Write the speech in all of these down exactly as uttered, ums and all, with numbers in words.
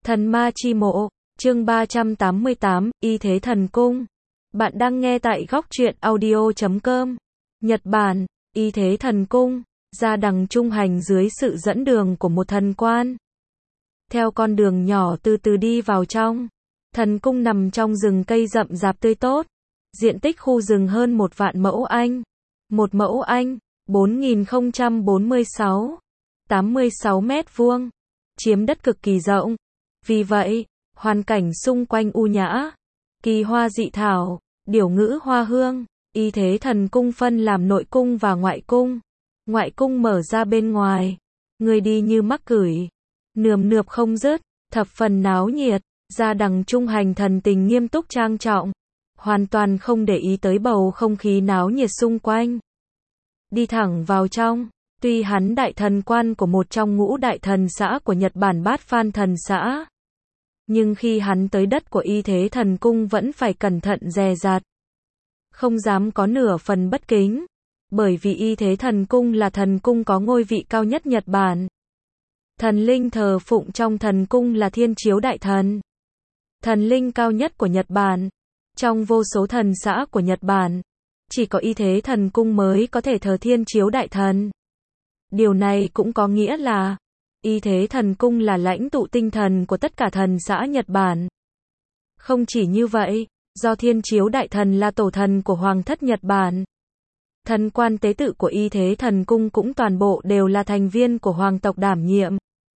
Thần ma chi mộ, chương ba trăm tám mươi tám, Y thế thần cung. Bạn đang nghe tại góc truyện audio chấm com. Nhật Bản, Y thế thần cung, ra đằng trung hành dưới sự dẫn đường của một thần quan. Theo con đường nhỏ từ từ đi vào trong. Thần cung nằm trong rừng cây rậm rạp tươi tốt. Diện tích khu rừng hơn một vạn mẫu Anh. Một mẫu Anh, bốn nghìn không trăm bốn mươi sáu, tám mươi sáu mét vuông. Chiếm đất cực kỳ rộng. Vì vậy, hoàn cảnh xung quanh u nhã, kỳ hoa dị thảo, điểu ngữ hoa hương. Y thế thần cung phân làm nội cung và ngoại cung. Ngoại cung mở ra bên ngoài, người đi như mắc cửi, nườm nượp không dứt, thập phần náo nhiệt. Ra đằng trung hành thần tình nghiêm túc trang trọng, hoàn toàn không để ý tới bầu không khí náo nhiệt xung quanh. Đi thẳng vào trong. Tuy hắn đại thần quan của một trong ngũ đại thần xã của Nhật Bản Bát Phan thần xã, nhưng khi hắn tới đất của Y thế thần cung vẫn phải cẩn thận dè dặt, không dám có nửa phần bất kính, bởi vì Y thế thần cung là thần cung có ngôi vị cao nhất Nhật Bản. Thần linh thờ phụng trong thần cung là Thiên Chiếu Đại Thần, thần linh cao nhất của Nhật Bản. Trong vô số thần xã của Nhật Bản, chỉ có Y thế thần cung mới có thể thờ Thiên Chiếu Đại Thần. Điều này cũng có nghĩa là, Y thế thần cung là lãnh tụ tinh thần của tất cả thần xã Nhật Bản. Không chỉ như vậy, do Thiên Chiếu Đại Thần là tổ thần của Hoàng thất Nhật Bản, thần quan tế tự của Y thế thần cung cũng toàn bộ đều là thành viên của hoàng tộc đảm nhiệm.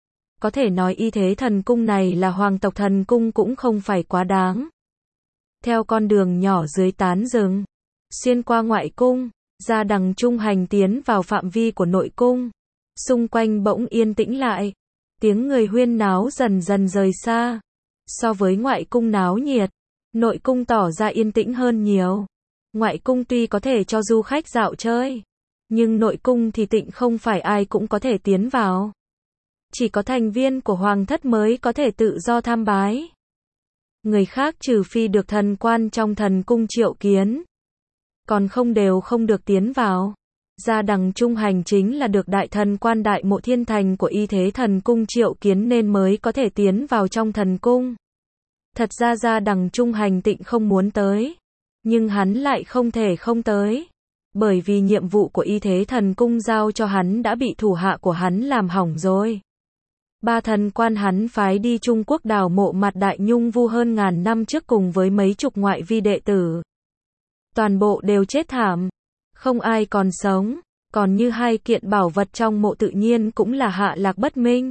Có thể nói Y thế thần cung này là hoàng tộc thần cung cũng không phải quá đáng. Theo con đường nhỏ dưới tán rừng, xuyên qua ngoại cung, ra đằng trung hành tiến vào phạm vi của nội cung. Xung quanh bỗng yên tĩnh lại. Tiếng người huyên náo dần dần rời xa. So với ngoại cung náo nhiệt, nội cung tỏ ra yên tĩnh hơn nhiều. Ngoại cung tuy có thể cho du khách dạo chơi, nhưng nội cung thì tịnh không phải ai cũng có thể tiến vào. Chỉ có thành viên của hoàng thất mới có thể tự do tham bái. Người khác trừ phi được thần quan trong thần cung triệu kiến, còn không đều không được tiến vào. Ra đằng trung hành chính là được đại thần quan Đại Mộ Thiên Thành của Y thế thần cung triệu kiến nên mới có thể tiến vào trong thần cung. Thật ra ra đằng trung hành tịnh không muốn tới, nhưng hắn lại không thể không tới, bởi vì nhiệm vụ của Y thế thần cung giao cho hắn đã bị thủ hạ của hắn làm hỏng rồi. Ba thần quan hắn phái đi Trung Quốc đào mộ mặt Đại Nhung Vu hơn ngàn năm trước cùng với mấy chục ngoại vi đệ tử, toàn bộ đều chết thảm, không ai còn sống, còn như hai kiện bảo vật trong mộ tự nhiên cũng là hạ lạc bất minh.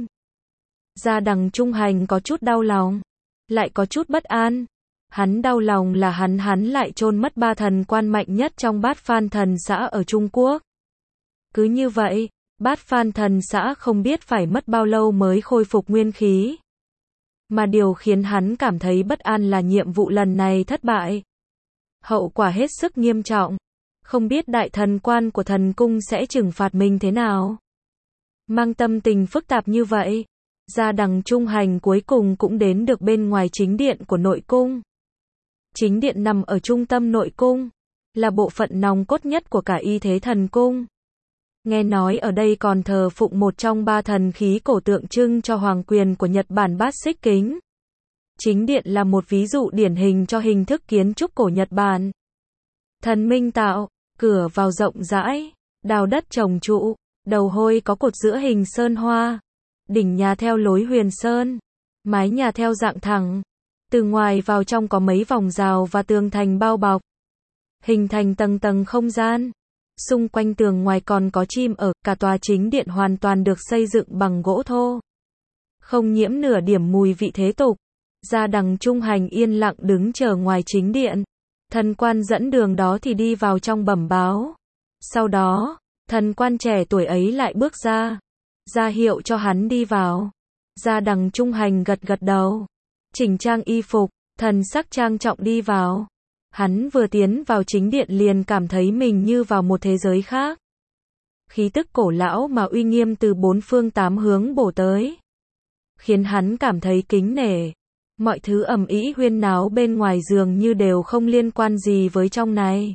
Ra đằng trung hành có chút đau lòng, lại có chút bất an. Hắn đau lòng là hắn hắn lại chôn mất ba thần quan mạnh nhất trong Bát Phan thần xã ở Trung Quốc. Cứ như vậy, Bát Phan thần xã không biết phải mất bao lâu mới khôi phục nguyên khí. Mà điều khiến hắn cảm thấy bất an là nhiệm vụ lần này thất bại. Hậu quả hết sức nghiêm trọng. Không biết đại thần quan của thần cung sẽ trừng phạt mình thế nào. Mang tâm tình phức tạp như vậy, ra đằng trung hành cuối cùng cũng đến được bên ngoài chính điện của nội cung. Chính điện nằm ở trung tâm nội cung, là bộ phận nòng cốt nhất của cả Y thế thần cung. Nghe nói ở đây còn thờ phụng một trong ba thần khí cổ tượng trưng cho hoàng quyền của Nhật Bản Bát Xích Kính. Chính điện là một ví dụ điển hình cho hình thức kiến trúc cổ Nhật Bản. Thần minh tạo, cửa vào rộng rãi, đào đất trồng trụ, đầu hôi có cột giữa hình sơn hoa, đỉnh nhà theo lối huyền sơn, mái nhà theo dạng thẳng, từ ngoài vào trong có mấy vòng rào và tường thành bao bọc, hình thành tầng tầng không gian. Xung quanh tường ngoài còn có chim ở, cả tòa chính điện hoàn toàn được xây dựng bằng gỗ thô, không nhiễm nửa điểm mùi vị thế tục. Ra đằng trung hành yên lặng đứng chờ ngoài chính điện. Thần quan dẫn đường đó thì đi vào trong bẩm báo. Sau đó, thần quan trẻ tuổi ấy lại bước ra, ra hiệu cho hắn đi vào. Ra đằng trung hành gật gật đầu, chỉnh trang y phục, thần sắc trang trọng đi vào. Hắn vừa tiến vào chính điện liền cảm thấy mình như vào một thế giới khác. Khí tức cổ lão mà uy nghiêm từ bốn phương tám hướng bổ tới, khiến hắn cảm thấy kính nể. Mọi thứ ầm ĩ huyên náo bên ngoài dường như đều không liên quan gì với trong này.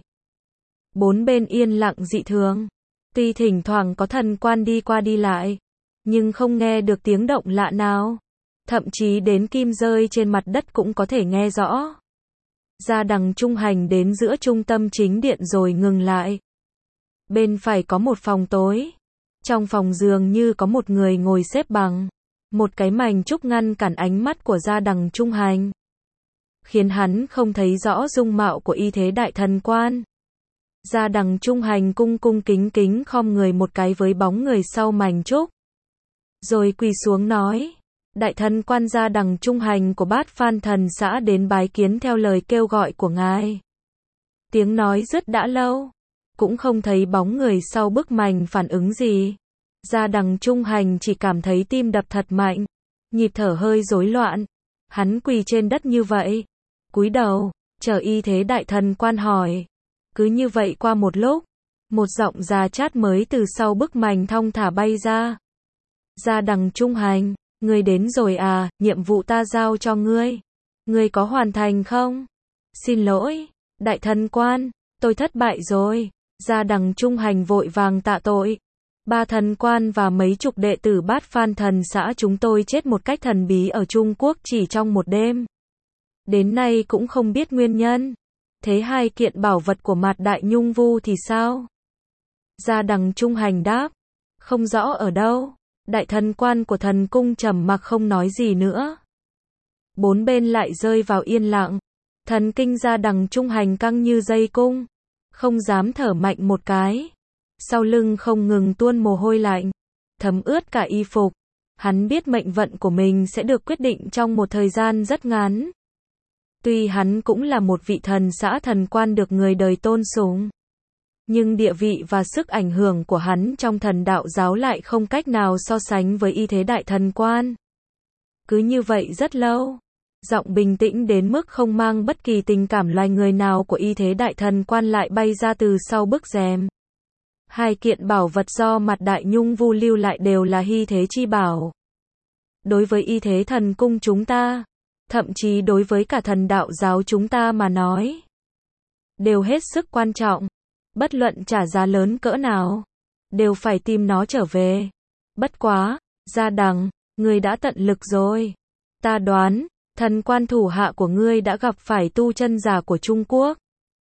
Bốn bên yên lặng dị thường. Tuy thỉnh thoảng có thần quan đi qua đi lại, nhưng không nghe được tiếng động lạ nào. thậm chí đến kim rơi trên mặt đất cũng có thể nghe rõ. Gia đằng trung hành đến giữa trung tâm chính điện rồi ngừng lại. Bên phải có một phòng tối. Trong phòng dường như có một người ngồi xếp bằng. Một cái mành trúc ngăn cản ánh mắt của Gia đằng trung hành, khiến hắn không thấy rõ dung mạo của y thế đại thần quan. Gia đằng trung hành cung cung kính kính khom người một cái với bóng người sau mành trúc, rồi quỳ xuống nói: Đại thần quan Gia đằng trung hành của Bát Phan Thần xã đến bái kiến theo lời kêu gọi của ngài. Tiếng nói dứt đã lâu, cũng không thấy bóng người sau bức mành phản ứng gì. Gia đằng trung hành chỉ cảm thấy tim đập thật mạnh, nhịp thở hơi rối loạn. Hắn quỳ trên đất như vậy, cúi đầu, chờ y thế đại thần quan hỏi. Cứ như vậy qua một lúc, một giọng già chát mới từ sau bức mành thong thả bay ra. Gia đằng trung hành, ngươi đến rồi à, nhiệm vụ ta giao cho ngươi. Ngươi có hoàn thành không? Xin lỗi, đại thần quan, tôi thất bại rồi. Gia đằng trung hành vội vàng tạ tội. Ba thần quan và mấy chục đệ tử Bát Phan Thần xã chúng tôi chết một cách thần bí ở Trung Quốc chỉ trong một đêm. Đến nay cũng không biết nguyên nhân. Thế hai kiện bảo vật của Mạt Đại Nhung Vu thì sao? Gia đằng trung hành đáp: Không rõ ở đâu. Đại thần quan của thần cung trầm mặc không nói gì nữa. Bốn bên lại rơi vào yên lặng. Thần kinh Gia đằng trung hành căng như dây cung, không dám thở mạnh một cái. Sau lưng không ngừng tuôn mồ hôi lạnh, thấm ướt cả y phục. Hắn biết mệnh vận của mình sẽ được quyết định trong một thời gian rất ngắn. Tuy hắn cũng là một vị thần xã thần quan được người đời tôn sùng, nhưng địa vị và sức ảnh hưởng của hắn trong thần đạo giáo lại không cách nào so sánh với y thế đại thần quan. Cứ như vậy rất lâu, giọng bình tĩnh đến mức không mang bất kỳ tình cảm loài người nào của y thế đại thần quan lại bay ra từ sau bức rèm. Hai kiện bảo vật do Mạt Đại Nhung Vu lưu lại đều là hy thế chi bảo. Đối với y thế thần cung chúng ta, thậm chí đối với cả thần đạo giáo chúng ta mà nói, đều hết sức quan trọng. Bất luận trả giá lớn cỡ nào, đều phải tìm nó trở về. Bất quá, Gia đằng, ngươi đã tận lực rồi. Ta đoán, thần quan thủ hạ của ngươi đã gặp phải tu chân giả của Trung Quốc.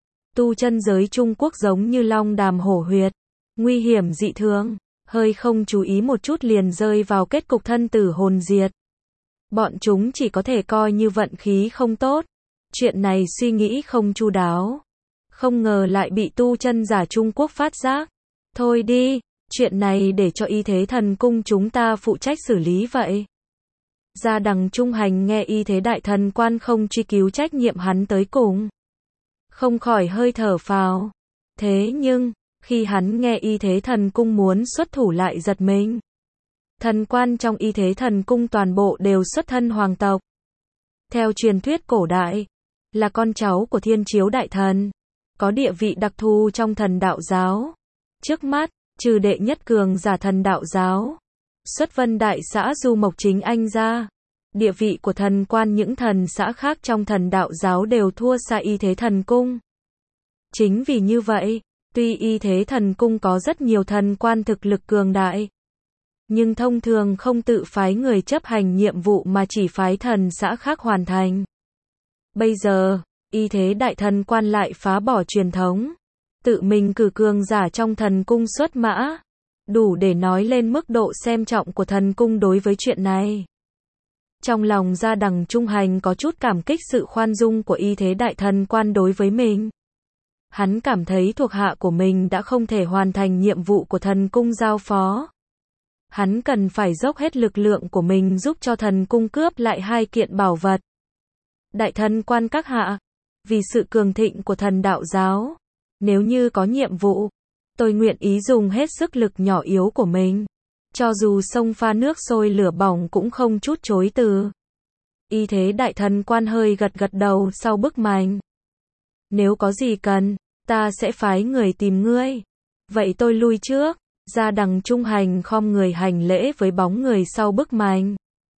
Tu chân giới Trung Quốc giống như long đàm hổ huyệt, nguy hiểm dị thường, hơi không chú ý một chút liền rơi vào kết cục thân tử hồn diệt. Bọn chúng chỉ có thể coi như vận khí không tốt. Chuyện này suy nghĩ không chu đáo, không ngờ lại bị tu chân giả Trung Quốc phát giác. Thôi đi, chuyện này để cho y thế thần cung chúng ta phụ trách xử lý vậy. Gia đằng trung hành nghe y thế đại thần quan không truy cứu trách nhiệm hắn tới cùng, không khỏi hơi thở phào. Thế nhưng, khi hắn nghe y thế thần cung muốn xuất thủ lại giật mình. Thần quan trong y thế thần cung toàn bộ đều xuất thân hoàng tộc. Theo truyền thuyết cổ đại, là con cháu của Thiên Chiếu Đại Thần, có địa vị đặc thù trong thần đạo giáo. Trước mắt, trừ đệ nhất cường giả thần đạo giáo, xuất vân đại xã Du Mộc Chính Anh ra, địa vị của thần quan những thần xã khác trong thần đạo giáo đều thua xa y thế thần cung. Chính vì như vậy, tuy y thế thần cung có rất nhiều thần quan thực lực cường đại, nhưng thông thường không tự phái người chấp hành nhiệm vụ mà chỉ phái thần xã khác hoàn thành. Bây giờ, y thế đại thần quan lại phá bỏ truyền thống, tự mình cử cường giả trong thần cung xuất mã, đủ để nói lên mức độ xem trọng của thần cung đối với chuyện này. Trong lòng Gia đằng trung hành có chút cảm kích sự khoan dung của y thế đại thần quan đối với mình. Hắn cảm thấy thuộc hạ của mình đã không thể hoàn thành nhiệm vụ của thần cung giao phó. Hắn cần phải dốc hết lực lượng của mình giúp cho thần cung cướp lại hai kiện bảo vật. Đại thần quan các hạ, vì sự cường thịnh của thần đạo giáo, nếu như có nhiệm vụ, tôi nguyện ý dùng hết sức lực nhỏ yếu của mình. Cho dù sông pha nước sôi lửa bỏng cũng không chút chối từ. Y thế đại thần quan hơi gật gật đầu sau bức mành. Nếu có gì cần, ta sẽ phái người tìm ngươi. Vậy tôi lui trước. Gia đằng trung hành khom người hành lễ với bóng người sau bức mành,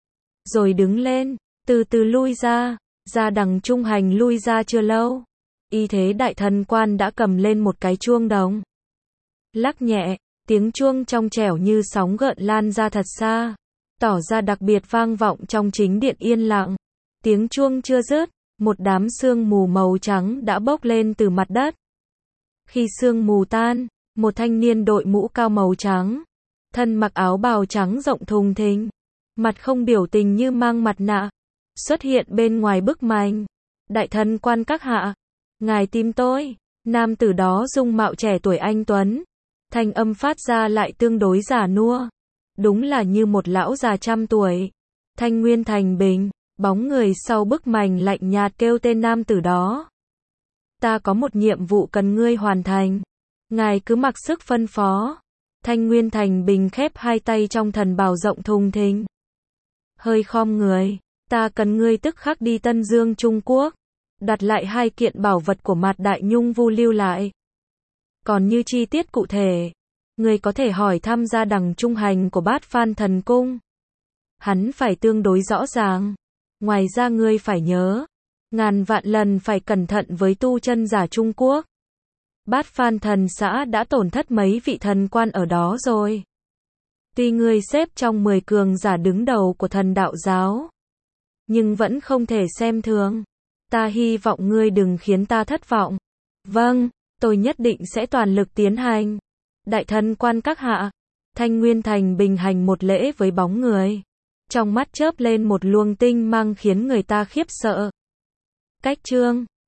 rồi đứng lên, từ từ lui ra. Gia đằng trung hành lui ra chưa lâu, y thế đại thần quan đã cầm lên một cái chuông đồng. Lắc nhẹ, tiếng chuông trong trẻo như sóng gợn lan ra thật xa. tỏ ra đặc biệt vang vọng trong chính điện yên lặng. Tiếng chuông chưa dứt, một đám sương mù màu trắng đã bốc lên từ mặt đất. Khi sương mù tan, một thanh niên đội mũ cao màu trắng, thân mặc áo bào trắng rộng thùng thình, mặt không biểu tình như mang mặt nạ, xuất hiện bên ngoài bức màn. Đại thần quan các hạ, ngài tìm tôi. Nam tử đó dung mạo trẻ tuổi anh tuấn, thanh âm phát ra lại tương đối già nua, đúng là như một lão già trăm tuổi. Thanh Nguyên Thành Bình, bóng người sau bức màn lạnh nhạt kêu tên nam tử đó. Ta có một nhiệm vụ cần ngươi hoàn thành. Ngài cứ mặc sức phân phó. Thanh Nguyên Thành Bình khép hai tay trong thần bào rộng thùng thình, hơi khom người. Ta cần ngươi tức khắc đi Tân Dương Trung Quốc, đặt lại hai kiện bảo vật của Mạt Đại Nhung Vu lưu lại. Còn như chi tiết cụ thể, ngươi có thể hỏi thăm Gia Đằng Trung Hành của Bát Phan Thần Cung. Hắn phải tương đối rõ ràng. Ngoài ra ngươi phải nhớ, ngàn vạn lần phải cẩn thận với tu chân giả Trung Quốc. Bát Phan Thần xã đã tổn thất mấy vị thần quan ở đó rồi. Tuy ngươi xếp trong mười cường giả đứng đầu của thần đạo giáo, nhưng vẫn không thể xem thường. Ta hy vọng ngươi đừng khiến ta thất vọng. Vâng, tôi nhất định sẽ toàn lực tiến hành. Đại thần quan các hạ. Thanh Nguyên Thành Bình hành một lễ với bóng người. Trong mắt chớp lên một luồng tinh mang khiến người ta khiếp sợ. Cách chương